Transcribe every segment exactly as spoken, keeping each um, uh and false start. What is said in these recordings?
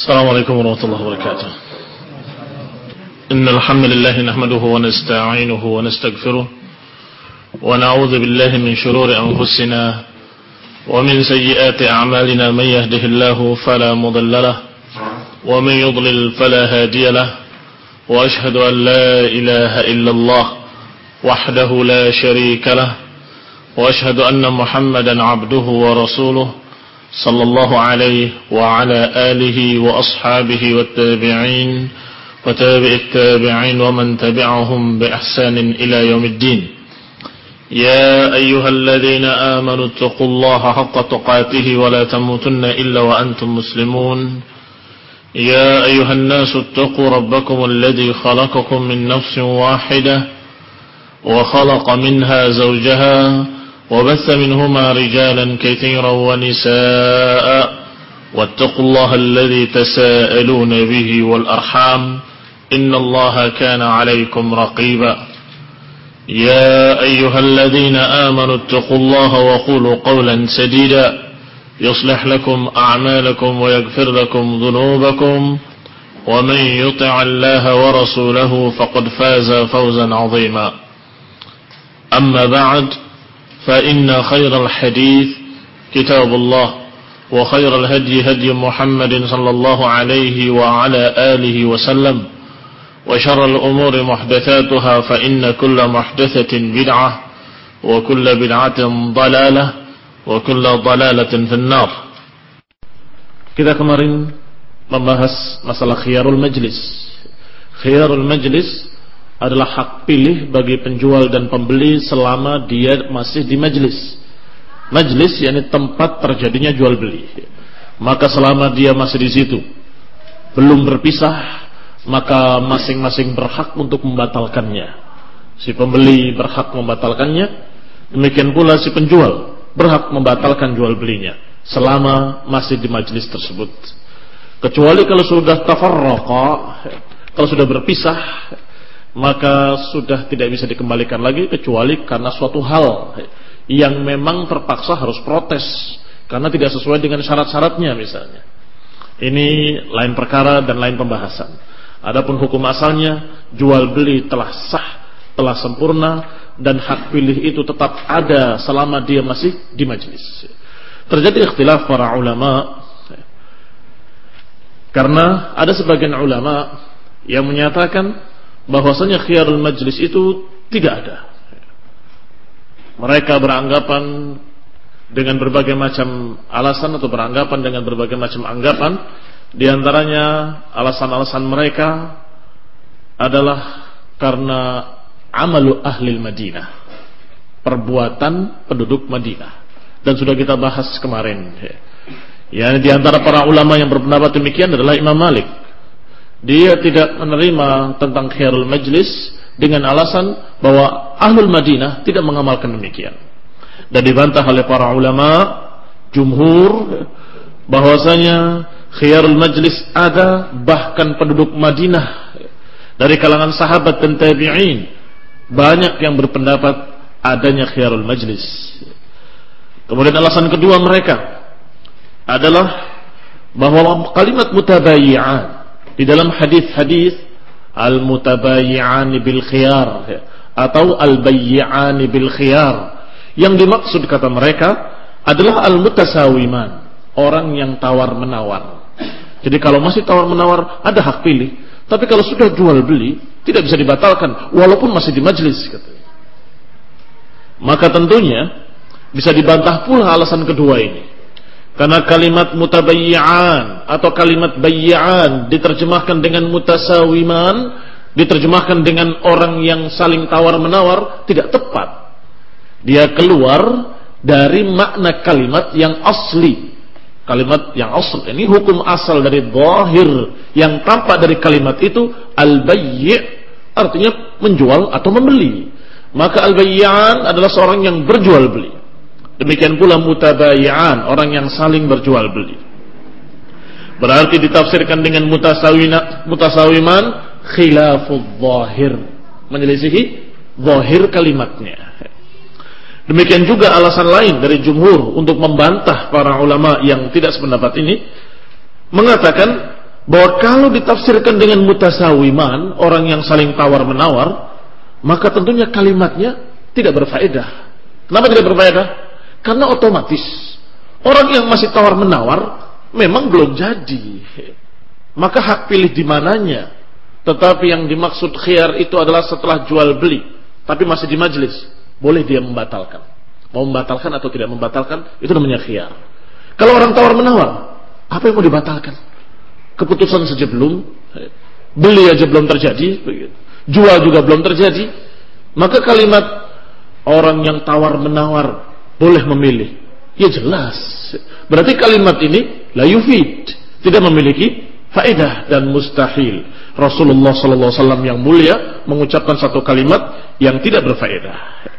السلام عليكم ورحمة الله وبركاته. إن الحمد لله نحمده ونستعينه ونستغفره ونعوذ بالله من شرور أنفسنا ومن سيئات أعمالنا. من يهده الله فلا مضل له ومن يضلل فلا هادي له وأشهد أن لا إله إلا الله وحده لا شريك له وأشهد أن محمدا عبده ورسوله صلى الله عليه وعلى آله وأصحابه والتابعين وتابع التابعين ومن تبعهم بإحسان إلى يوم الدين. يا أيها الذين آمنوا اتقوا الله حق تقاته ولا تموتن إلا وأنتم مسلمون. يا أيها الناس اتقوا ربكم الذي خلقكم من نفس واحدة وخلق منها زوجها وبث منهما رجالا كثيرا ونساء واتقوا الله الذي تساءلون به والأرحام إن الله كان عليكم رقيبا. يا أيها الذين آمنوا اتقوا الله وقولوا قولا سديدا يصلح لكم أعمالكم ويغفر لكم ذنوبكم ومن يطع الله ورسوله فقد فاز فوزا عظيما. أما بعد فإن خير الحديث كتاب الله وخير الهدي هدي محمد صلى الله عليه وعلى آله وسلم وشر الأمور محدثاتها فإن كل محدثة بدعة وكل بدعة ضلالة وكل ضلالة في النار. Kita kemarin membahas masalah khiyarul majlis. Khiyarul majlis adalah hak pilih bagi penjual dan pembeli selama dia masih di majlis. Majlis yakni tempat terjadinya jual beli. Maka selama dia masih di situ, belum berpisah, maka masing-masing berhak untuk membatalkannya. Si pembeli berhak membatalkannya, demikian pula si penjual berhak membatalkan jual belinya selama masih di majlis tersebut. Kecuali kalau sudah tafarraqa, kalau sudah berpisah, maka sudah tidak bisa dikembalikan lagi kecuali karena suatu hal yang memang terpaksa harus protes karena tidak sesuai dengan syarat-syaratnya misalnya. Ini lain perkara dan lain pembahasan. Adapun hukum asalnya, jual beli telah sah, telah sempurna, dan hak pilih itu tetap ada selama dia masih di majlis. Terjadi ikhtilaf para ulama karena ada sebagian ulama yang menyatakan bahwasanya khiyarul majlis itu tidak ada. Mereka beranggapan dengan berbagai macam alasan atau beranggapan dengan berbagai macam anggapan. Di antaranya alasan-alasan mereka adalah karena amalu ahli Madinah, perbuatan penduduk Madinah, dan sudah kita bahas kemarin. Ya, di antara para ulama yang berpendapat demikian adalah Imam Malik. Dia tidak menerima tentang khiyarul majlis dengan alasan bahwa ahlul Madinah tidak mengamalkan demikian. Dan dibantah oleh para ulama jumhur bahwasanya khiyarul majlis ada, bahkan penduduk Madinah dari kalangan sahabat dan tabi'in banyak yang berpendapat adanya khiyarul majlis. Kemudian alasan kedua mereka adalah bahwa kalimat mutabayyi'an di dalam hadis-hadis al-mutabayyi'ani bil khiyar atau al-bayyi'ani bil khiyar, yang dimaksud kata mereka adalah al-mutasawiman, orang yang tawar-menawar. Jadi kalau masih tawar-menawar ada hak pilih, tapi kalau sudah jual beli tidak bisa dibatalkan walaupun masih di majlis katanya. Maka tentunya bisa dibantah pula alasan kedua ini. Karena kalimat mutabayyi'an atau kalimat bayyi'an diterjemahkan dengan mutasawiman, diterjemahkan dengan orang yang saling tawar-menawar, tidak tepat. Dia keluar dari makna kalimat yang asli. Kalimat yang asli ini hukum asal dari zahir yang tampak dari kalimat itu al-bayyi' artinya menjual atau membeli. Maka al-bayyi'an adalah seorang yang berjual beli. Demikian pula mutabayyi'an, orang yang saling berjual beli. Berarti ditafsirkan dengan mutasawina, mutasawiman khilaful zahir, menyelisihi zahir kalimatnya. Demikian juga alasan lain dari jumhur untuk membantah para ulama yang tidak sependapat ini, mengatakan bahwa kalau ditafsirkan dengan mutasawiman, orang yang saling tawar-menawar, maka tentunya kalimatnya tidak berfaedah. Kenapa tidak berfaedah? Karena otomatis orang yang masih tawar-menawar memang belum jadi. Maka hak pilih di mananya. Tetapi yang dimaksud khiyar itu adalah setelah jual beli, tapi masih di majlis, boleh dia membatalkan. Mau membatalkan atau tidak membatalkan, itu namanya khiyar. Kalau orang tawar-menawar, apa yang mau dibatalkan? Keputusan saja belum, beli aja belum terjadi, jual juga belum terjadi. Maka kalimat orang yang tawar-menawar boleh memilih, ya jelas. Berarti kalimat ini la yufid, tidak memiliki faedah dan mustahil. Rasulullah sallallahu alaihi wasallam yang mulia mengucapkan satu kalimat yang tidak berfaedah.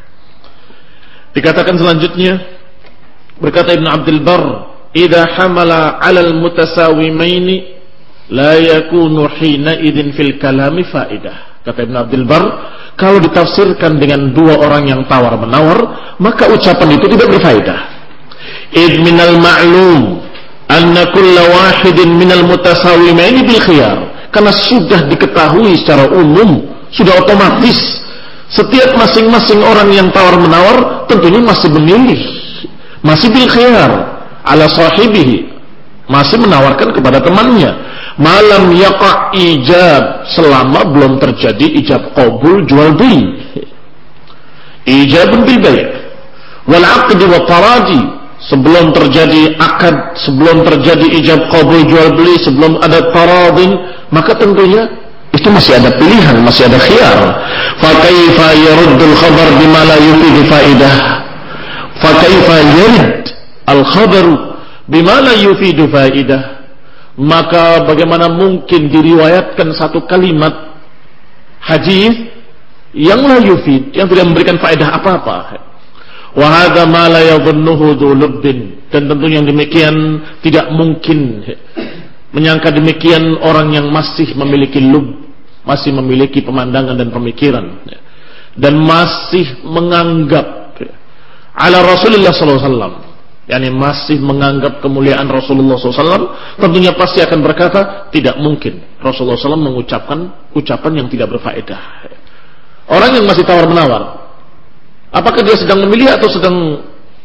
Dikatakan selanjutnya, berkata Ibn Abdul Barr, "Idza hamala 'alal mutasawimaini la yakunu hina idzin fil kalami faedah." Kata Ibn Abdul Barr, kalau ditafsirkan dengan dua orang yang tawar-menawar, maka ucapan itu tidak berfaedah. Id minal ma'lum anna kulla wahidin minal mutasawimaini bil khiyar. Karena sudah diketahui secara umum, sudah otomatis setiap masing-masing orang yang tawar-menawar tentunya masih memilih, masih bil khiyar ala sahibihi, masih menawarkan kepada temannya. Malam yaqa' ijab, selama belum terjadi ijab qabul jual beli. Ijabun bil bai' wal 'aqd wa taradi, sebelum terjadi akad, sebelum terjadi ijab qabul jual beli, sebelum ada taradin, maka tentunya itu masih ada pilihan, masih ada khiyar. Fa kaifa yaruddul khabar bima la yufidu faidah? Fa kaifa yurid al khabar bima la yufidu faidah? Maka bagaimana mungkin diriwayatkan satu kalimat hadis yang la yufid, yang tidak memberikan faedah apa-apa? Wa hadza ma la yadhunnuhu dzulubbin, dan tentunya yang demikian tidak mungkin menyangka demikian orang yang masih memiliki lub, masih memiliki pemandangan dan pemikiran, dan masih menganggap ala Rasulullah sallallahu alaihi wasallam, yakni masih menganggap kemuliaan Rasulullah sallallahu alaihi wasallam, tentunya pasti akan berkata tidak mungkin Rasulullah sallallahu alaihi wasallam mengucapkan ucapan yang tidak berfaedah. Orang yang masih tawar-menawar, apakah dia sedang memilih atau sedang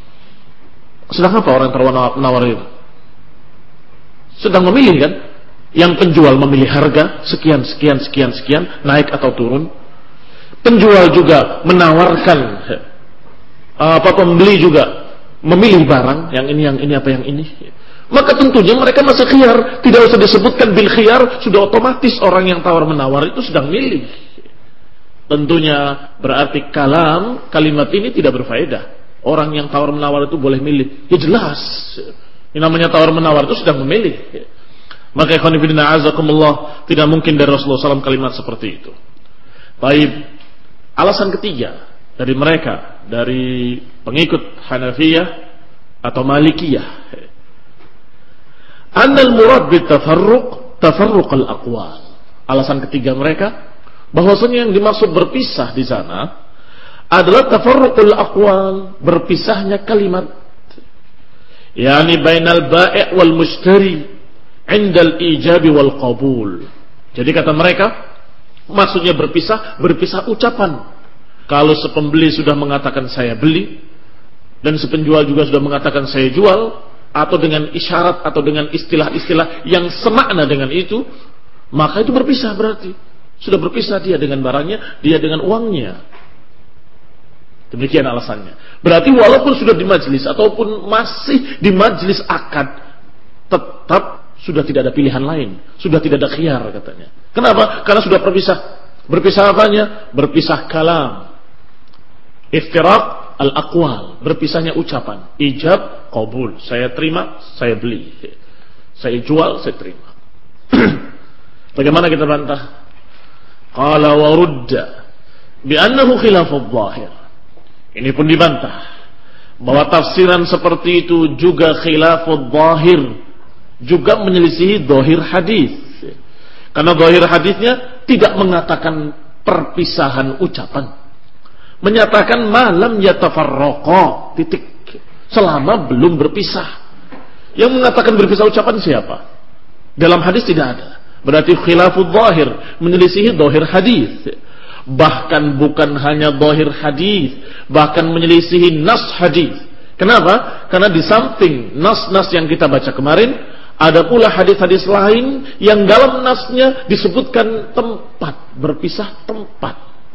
sedang apa orang tawar-menawar itu? Sedang memilih kan? Yang penjual memilih harga sekian sekian sekian sekian, naik atau turun. Penjual juga menawarkan, apa pembeli juga memilih barang yang ini, yang ini, apa yang ini. Maka tentunya mereka masih khiyar, tidak usah disebutkan bil khiyar, sudah otomatis orang yang tawar-menawar itu sedang milih. Tentunya berarti kalam, kalimat ini tidak berfaedah. Orang yang tawar-menawar itu boleh milih, ya jelas. Yang namanya tawar-menawar itu sedang memilih. Maka ikhwan fillah azakumullah, tidak mungkin dari Rasulullah sallallahu alaihi wasallam kalimat seperti itu. Baik, alasan ketiga dari mereka, dari pengikut Hanafiyah atau Malikiyah, annal murad bitafarruq tafarruq al-aqwal. Alasan ketiga mereka, bahwasanya yang dimaksud berpisah di sana adalah tafarruqul aqwal, berpisahnya kalimat, yakni bainal bai' wal mushtari 'indal ijabi wal qabul. Jadi kata mereka, maksudnya berpisah, berpisah ucapan. Kalau sepembeli sudah mengatakan saya beli, dan sepenjual juga sudah mengatakan saya jual, atau dengan isyarat atau dengan istilah-istilah yang semakna dengan itu, maka itu berpisah berarti. Sudah berpisah dia dengan barangnya, dia dengan uangnya. Demikian alasannya. Berarti walaupun sudah di majlis ataupun masih di majlis akad, tetap sudah tidak ada pilihan lain, sudah tidak ada khiyar katanya. Kenapa? Karena sudah berpisah. Berpisah apanya? Berpisah kalam, iftiraq al-aqwal, berpisahnya ucapan, ijab, qabul, saya terima, saya beli, saya jual, saya terima. Bagaimana kita bantah? Qala wa rudda bi annahu khilafudh dhahir. Ini pun dibantah bahwa tafsiran seperti itu juga khilafudh dhahir, juga menyelisihi dhahir hadis. Karena dhahir hadisnya tidak mengatakan perpisahan ucapan, menyatakan malam yatafarraqa, titik, selama belum berpisah. Yang mengatakan berpisah ucapan siapa? Dalam hadis tidak ada. Berarti khilaful zahir, menyelisihi zahir hadis. Bahkan bukan hanya zahir hadis, bahkan menyelisihi nas hadis. Kenapa? Karena di samping nas-nas yang kita baca kemarin, ada pula hadis-hadis lain yang dalam nasnya disebutkan tempat, berpisah tempat.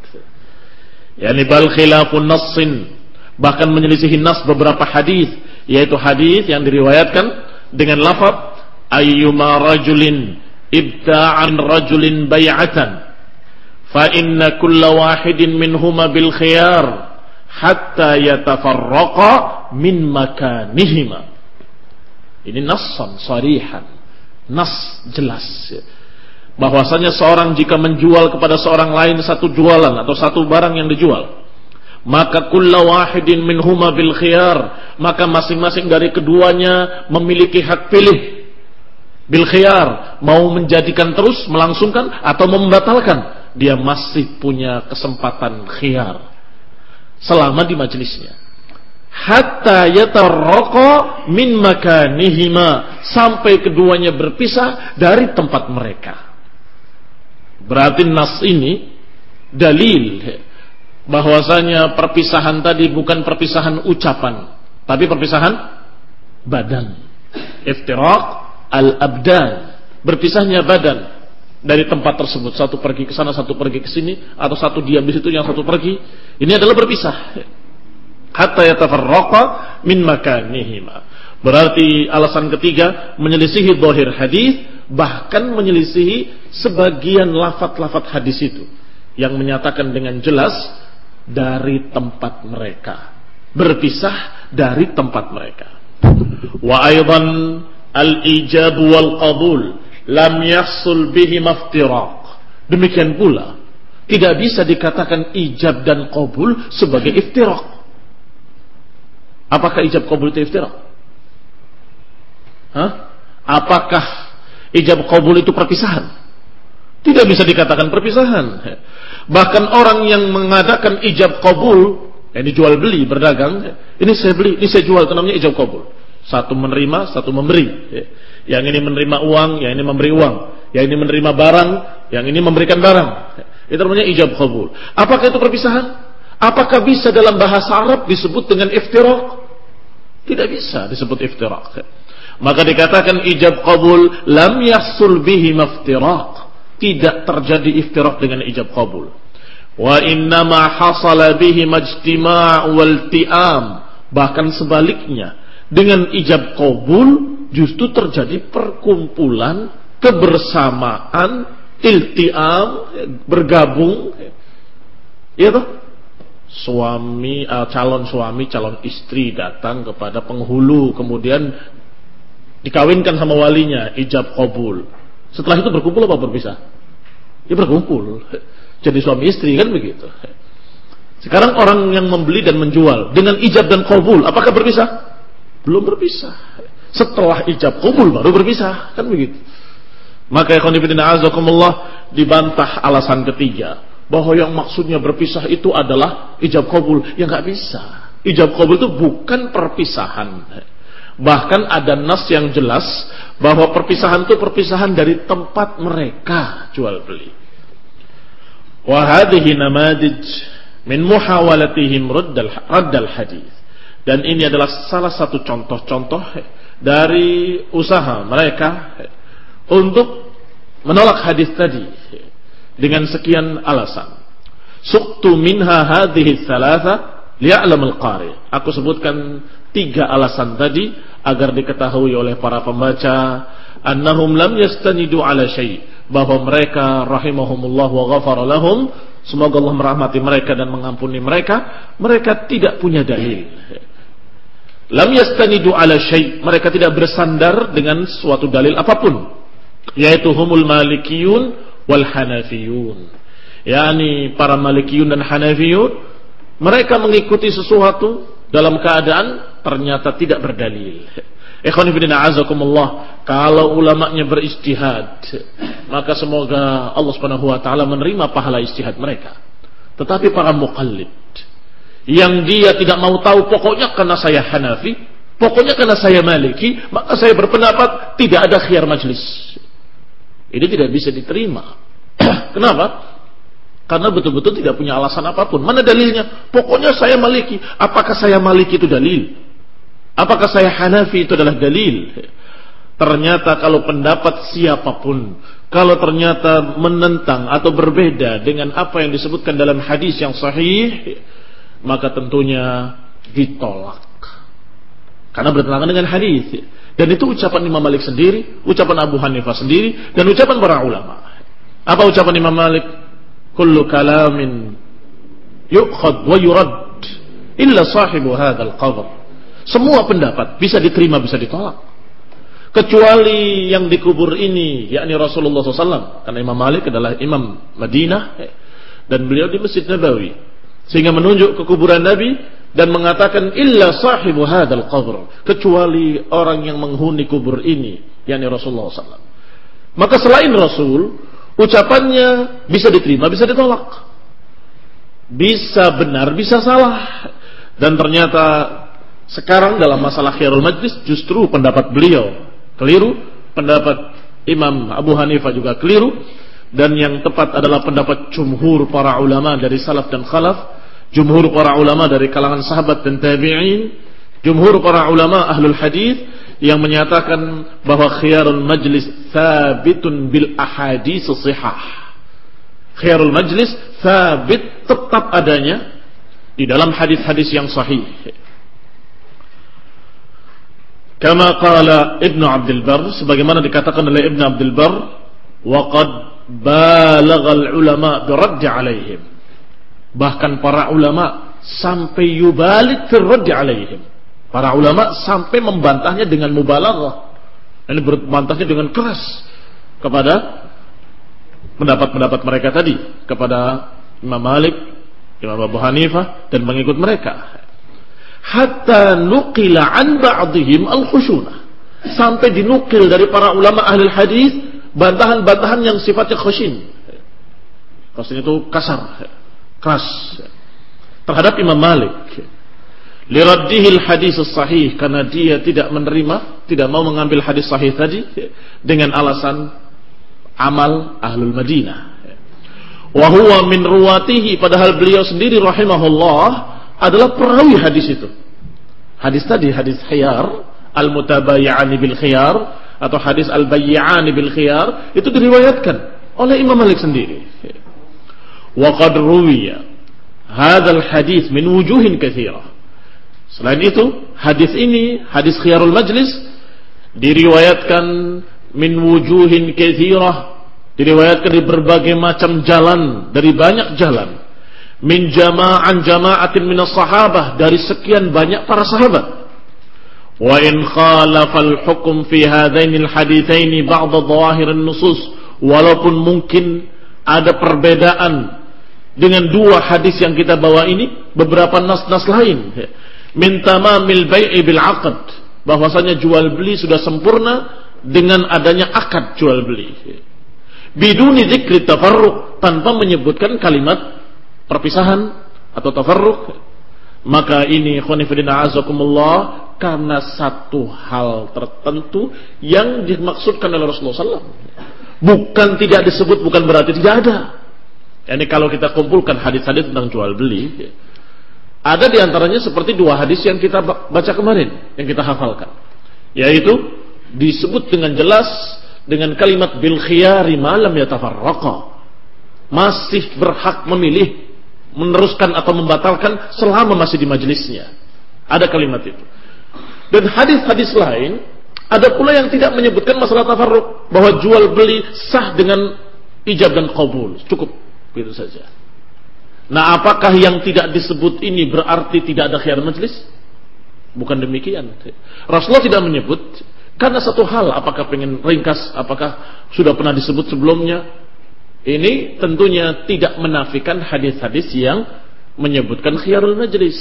Yani bal khilafun nassin, bahkan menyelisihi nas beberapa hadis, yaitu hadis yang diriwayatkan dengan lafaz ayyuma rajulin ibta'an rajulin bay'atan fa inna kulla wahidin minhuma bil khiyar hatta yatafarraqa min makanihima. Ini nassan sarihan, nas jelas, bahwasanya seorang jika menjual kepada seorang lain satu jualan atau satu barang yang dijual, maka kulla wahidin minhuma bil khiyar, maka masing-masing dari keduanya memiliki hak pilih. Bil khiyar, mau menjadikan terus, melangsungkan atau membatalkan, dia masih punya kesempatan khiyar selama di majelisnya. Hatta yatarraqa min makanihima, sampai keduanya berpisah dari tempat mereka. Berarti nas ini dalil bahwasanya perpisahan tadi bukan perpisahan ucapan, tapi perpisahan badan. Iftiraq al-abdan, berpisahnya badan dari tempat tersebut, satu pergi ke sana, satu pergi ke sini, atau satu diam di situ, yang satu pergi. Ini adalah berpisah. Hatta yatafarraqa min makanihima. Berarti alasan ketiga, menyelisihi zahir hadis, bahkan menyelisihi sebagian lafaz-lafaz hadis itu yang menyatakan dengan jelas dari tempat mereka, berpisah dari tempat mereka. Wa aidan al-ijab wal qabul lam yahsul bihi maftiraq. Demikian pula tidak bisa dikatakan ijab dan qabul sebagai iftiraq. Apakah ijab qabul itu iftiraq? Hah? Apakah ijab qabul itu perpisahan? Tidak bisa dikatakan perpisahan. Bahkan orang yang mengadakan ijab qabul, yang dijual beli, berdagang, ini saya beli, ini saya jual, itu namanya ijab qabul. Satu menerima, satu memberi. Yang ini menerima uang, yang ini memberi uang. Yang ini menerima barang, yang ini memberikan barang. Itu namanya ijab qabul. Apakah itu perpisahan? Apakah bisa dalam bahasa Arab disebut dengan iftiraq? Tidak bisa disebut iftiraq. Maka dikatakan ijab qabul lam yahsul bihi maftiraq. Tidak terjadi iftiraq dengan ijab qabul. Wa innama hasala bihi majtima' wal ti'am. Bahkan sebaliknya, dengan ijab qabul justru terjadi perkumpulan, kebersamaan, ilti'am, bergabung. Iya toh? Suami, uh, calon suami, calon istri datang kepada penghulu, kemudian dikawinkan sama walinya, ijab qabul. Setelah itu berkumpul apa berpisah? Ya berkumpul. Jadi suami istri kan begitu. Sekarang orang yang membeli dan menjual dengan ijab dan qabul, apakah berpisah? Belum berpisah. Setelah ijab qabul baru berpisah, kan begitu. Maka ikhwan fillah azakumullah, dibantah alasan ketiga bahwa yang maksudnya berpisah itu adalah ijab qabul. Ya nggak bisa. Ijab qabul itu bukan perpisahan. Bahkan ada nas yang jelas bahwa perpisahan itu perpisahan dari tempat mereka jual beli. Wa hadhihi namadij min muhawalatihim raddal raddal hadis. Dan ini adalah salah satu contoh-contoh dari usaha mereka untuk menolak hadis tadi dengan sekian alasan. Suqtu minha hadhihi thalatha liya'lam al-qari. Aku sebutkan tiga alasan tadi agar diketahui oleh para pembaca annahum lam yastanidu ala syai', bahwa mereka rahimahumullah wa ghafara lahum, semoga Allah merahmati mereka dan mengampuni mereka, mereka tidak punya dalil. Lam yastanidu ala syai', mereka tidak bersandar dengan suatu dalil apapun, yaitu humul malikiyun wal hanafiyun, yakni para malikiyun dan hanafiyun, mereka mengikuti sesuatu dalam keadaan ternyata tidak berdalil. Ikhwan fillah azakumullah, kalau ulamanya berijtihad, maka semoga Allah Subhanahu wa taala menerima pahala ijtihad mereka. Tetapi para muqallid yang dia tidak mau tahu, pokoknya karena saya Hanafi, pokoknya karena saya Maliki, maka saya berpendapat tidak ada khiyar majlis. Ini tidak bisa diterima. Kenapa? Karena betul-betul tidak punya alasan apapun. Mana dalilnya? Pokoknya saya Maliki. Apakah saya Maliki itu dalil? Apakah saya Hanafi itu adalah dalil? Ternyata kalau pendapat siapapun, kalau ternyata menentang atau berbeda dengan apa yang disebutkan dalam hadis yang sahih, maka tentunya ditolak. Karena bertentangan dengan hadis. Dan itu ucapan Imam Malik sendiri, ucapan Abu Hanifah sendiri, dan ucapan para ulama. Apa ucapan Imam Malik? Kullu kalamin yu'khad wa yurad illa sahibu hadzal qabr. Semua pendapat bisa diterima, bisa ditolak, kecuali yang dikubur ini, yakni Rasulullah shallallahu alaihi wasallam. Karena Imam Malik adalah imam Madinah dan beliau di Masjid Nabawi, sehingga menunjuk ke kuburan Nabi dan mengatakan illa sahibu hadzal qabr, kecuali orang yang menghuni kubur ini, yakni Rasulullah shallallahu alaihi wasallam. Maka selain Rasul, ucapannya bisa diterima, bisa ditolak, bisa benar, bisa salah. Dan ternyata sekarang dalam masalah khiyarul majlis justru pendapat beliau keliru, pendapat Imam Abu Hanifah juga keliru, dan yang tepat adalah pendapat jumhur para ulama dari salaf dan khalaf, jumhur para ulama dari kalangan sahabat dan tabi'in, jumhur para ulama ahlul hadis yang menyatakan bahwa khiyarul majlis thabitun bil ahadits shihah. Khiyarul majlis thabit, tetap adanya di dalam hadis-hadis yang sahih. Kama qala Ibnu Abdul Barr, sebagaimana dikatakan oleh Ibnu Abdul Barr, wa qad balagha al ulama bi radd alaihim. Bahkan para ulama sampai yubalig fi radd alaihim. Para ulama sampai membantahnya dengan mubalaghah. Ini berbantahnya dengan keras kepada pendapat-pendapat mereka tadi, kepada Imam Malik, Imam Abu Hanifah dan pengikut mereka. Hatta nuqila an ba'dihim al-khushunah, sampai dinukil dari para ulama ahli hadis bantahan-bantahan yang sifatnya khushin. Khushin itu kasar, keras terhadap Imam Malik. Liraddihil hadis sahih, karena dia tidak menerima, tidak mau mengambil hadis sahih tadi dengan alasan amal ahlul Madinah. Wa huwa min ruwatihi, padahal beliau sendiri rahimahullah adalah perawi hadis itu. Hadis tadi, hadis khiyar, al-mutabayyani bil khiyar, atau hadis al-bayyani bil khiyar, itu diriwayatkan oleh Imam Malik sendiri. Wa qad ruwiya hadzal hadis min wujuhin katsirah. Selain itu, hadis ini, hadis khiyarul majlis, diriwayatkan min wujuhin katsirah, diriwayatkan di berbagai macam jalan, dari banyak jalan. Min jama'an jama'atin minas sahabah, dari sekian banyak para sahabat. Wa in khalafal hukum fi hadainil haditsaini ba'd dhawahirin nusus, walaupun mungkin ada perbedaan dengan dua hadis yang kita bawa ini, beberapa nas-nas lain. Min tamamil bai'i bil 'aqd, bahwasanya jual beli sudah sempurna dengan adanya akad jual beli. Biduni dzikri tafarruq, tanpa menyebutkan kalimat perpisahan atau tafarruq. Maka ini khonifidina azakumullah, karena satu hal tertentu yang dimaksudkan oleh Rasulullah sallallahu alaihi wasallam. Bukan tidak disebut, bukan berarti tidak ada. Yani kalau kita kumpulkan hadis-hadis tentang jual beli, ada diantaranya seperti dua hadis yang kita baca kemarin, yang kita hafalkan, yaitu disebut dengan jelas dengan kalimat bil khiyari ma lam yatafarraqa, masih berhak memilih, meneruskan atau membatalkan selama masih di majelisnya. Ada kalimat itu. Dan hadis-hadis lain ada pula yang tidak menyebutkan masalah tafarruq, bahwa jual beli sah dengan ijab dan qabul, cukup begitu saja. Nah, apakah yang tidak disebut ini berarti tidak ada khiyar majlis? Bukan demikian. Rasulullah tidak menyebut, karena satu hal, apakah pengen ringkas, apakah sudah pernah disebut sebelumnya. Ini tentunya tidak menafikan hadis-hadis yang menyebutkan khiyarul majlis.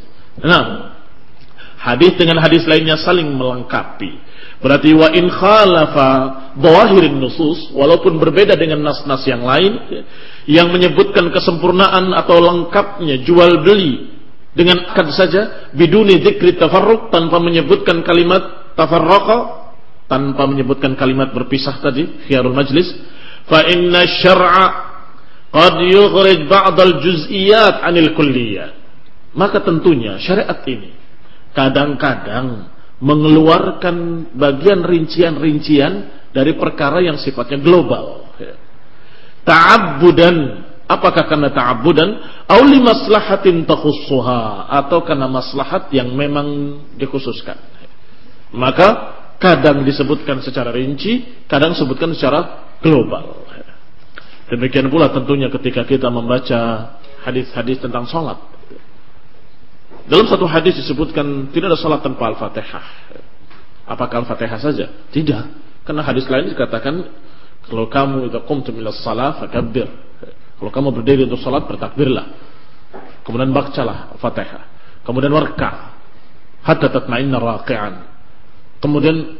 Nah, hadis dengan hadis lainnya saling melengkapi. Berarti wa in khalafa dhawahirin nusus, walaupun berbeda dengan nas-nas yang lain yang menyebutkan kesempurnaan atau lengkapnya jual beli dengan akad saja, biduni dzikri tafarruq, tanpa menyebutkan kalimat tafarraqa, tanpa menyebutkan kalimat berpisah tadi, khiyarul majlis, fa inna syar'a qad yukhrij ba'd al-juz'iyat 'anil kulliyat. Maka tentunya syariat ini kadang-kadang mengeluarkan bagian rincian-rincian dari perkara yang sifatnya global. Ta'abbudan, apakah karena ta'abbudan aw li maslahatin takhussuha, atau karena maslahat yang memang dikhususkan. Maka kadang disebutkan secara rinci, kadang disebutkan secara global. Demikian pula tentunya ketika kita membaca hadis-hadis tentang salat. Dalam satu hadis disebutkan tidak ada salat tanpa Al-Fatihah. Apakah Al-Fatihah saja? Tidak. Karena hadis lain dikatakan kalau kamu idza qumtum ila shalah fakabbir. Kalau kamu berdiri untuk salat bertakbirlah. Kemudian bacalah Al-Fatihah. Kemudian warka hatta tatma'inna raqi'an. Kemudian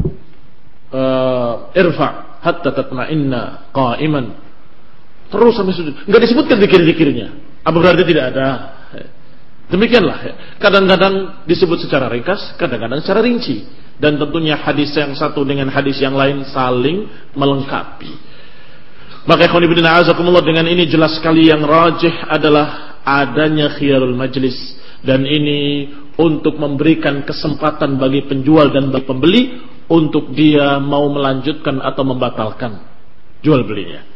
uh, irfa hatta tatma'inna qa'iman. Terus sampai sujud. Enggak disebutkan zikir-zikirnya. Apa berarti tidak ada? Demikianlah. Kadang-kadang disebut secara ringkas, kadang-kadang secara rinci. Dan tentunya hadis yang satu dengan hadis yang lain saling melengkapi. Maka ikhwan fillah azakumullah, dengan ini jelas sekali yang rajih adalah adanya khiyarul majlis. Dan ini untuk memberikan kesempatan bagi penjual dan bagi pembeli untuk dia mau melanjutkan atau membatalkan jual belinya.